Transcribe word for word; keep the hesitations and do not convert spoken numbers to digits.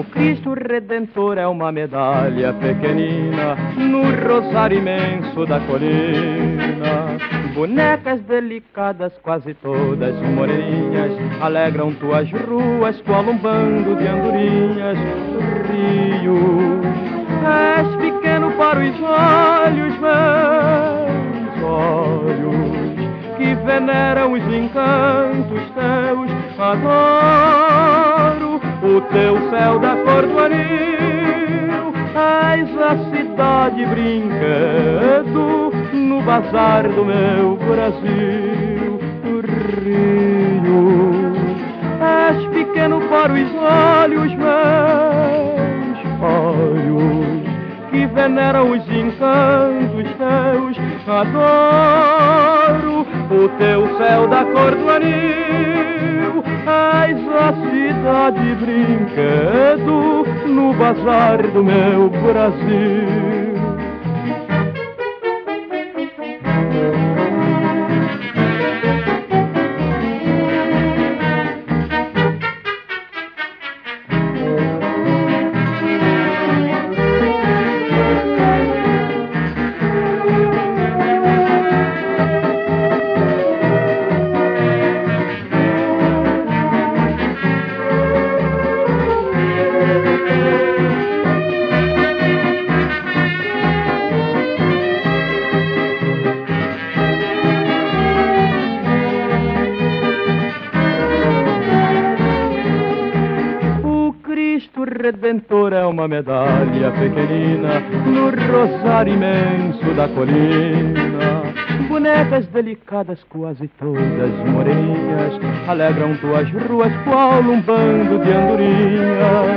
Cristo Redentor é uma medalha pequenina no rosário imenso da colina. Bonecas delicadas, quase todas moreninhas, alegram tuas ruas qual um bando de andorinhas. Rio, és pequeno para os olhos, meus olhos, que veneram os encantos teus. Adoro o teu céu da cor do anil, és a cidade brinquedo no bazar do meu Brasil. Rio, és pequeno para os olhos, meus olhos, que veneram os encantos teus. Adoro o teu céu da cor do anil, és a cidade brinquedo no bazar do meu Brasil. Redentor é uma medalha pequenina no rosário imenso da colina. Bonecas delicadas, quase todas moreninhas, alegram tuas ruas qual um bando de andorinhas.